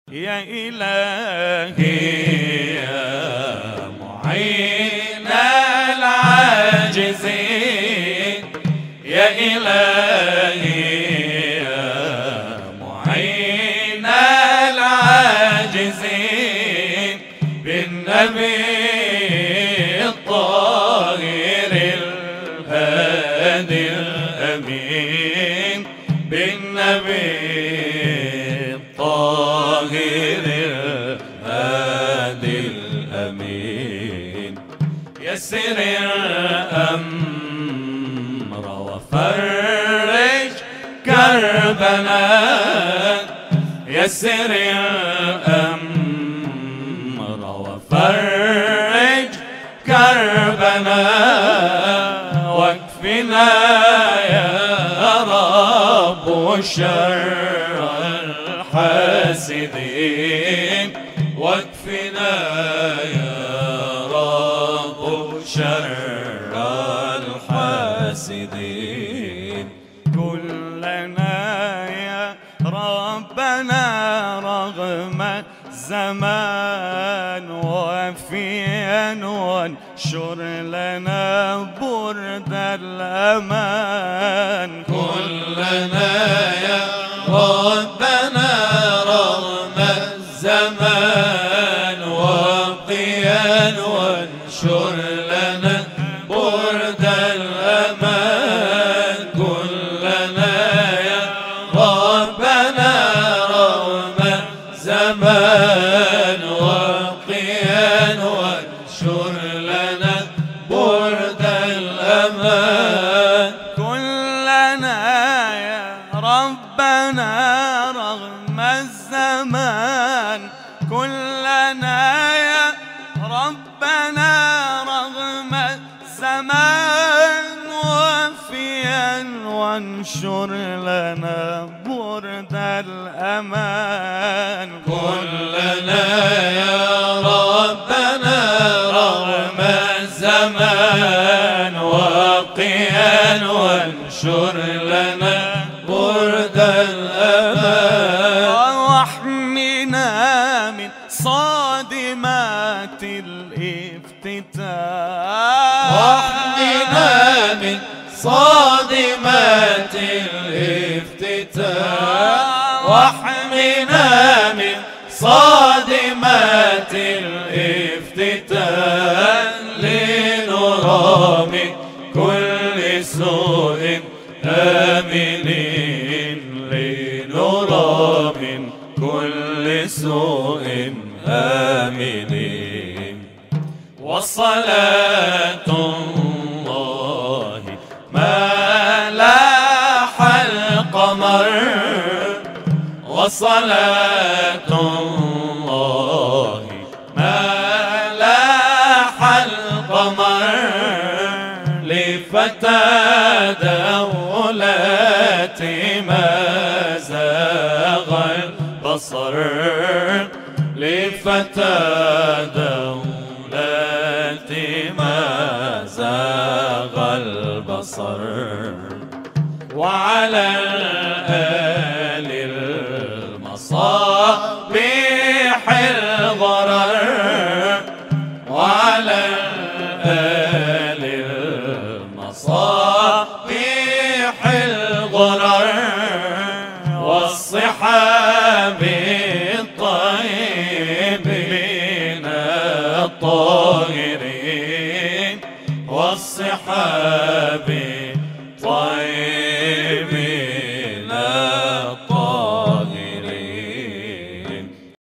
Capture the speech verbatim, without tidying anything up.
يا إلهي يا معين العاجزين، يا إلهي يا معين العاجزين، بالنبي الطاهر الهادي الأمين، بالنبي الطاهر الهادي الأمين. يسر الأمر وفرج كربنا، يسر الأمر وفرج كربنا، واكفنا يا رب شر الحاسدين، واكفنا يا رب شر الحاسدين. كلنا يا ربنا رغم الزمان وفيا، وانشر لنا برد الأمان. كلنا يا ربنا رغم الزمان وقيا، وانشر لنا برد الأمان. كلنا يا ربنا رغم الزمان وقيا، وانشر لنا برد الأمان. كلنا يا ربنا رغم الزمان، كلنا يا ربنا رغم الزمان وفيا، وانشر لنا برد الأمان. كلنا يا ربنا رغم الزمان وقيا، وانشر لنا برد الأمان. واحمنا من صادمات الافتتاح، واحمنا من صادمات الافتتاح، واحمنا من صادمات الافتتاح، لنرى من كل سوء آمنين، لنرى من كل سوء آمنين. وصلاة الله ما لاح القمر، وصلاة الله ما لاح القمر، لفتى دولتي ما زاغ البصر، لفتى دولتي ما زاغ البصر. وعلى الآل المصابيح الغرر، وعلى الآل المصابيح الغرر، والصحاب الطيبين الطاهرين، والصحاب الطيبين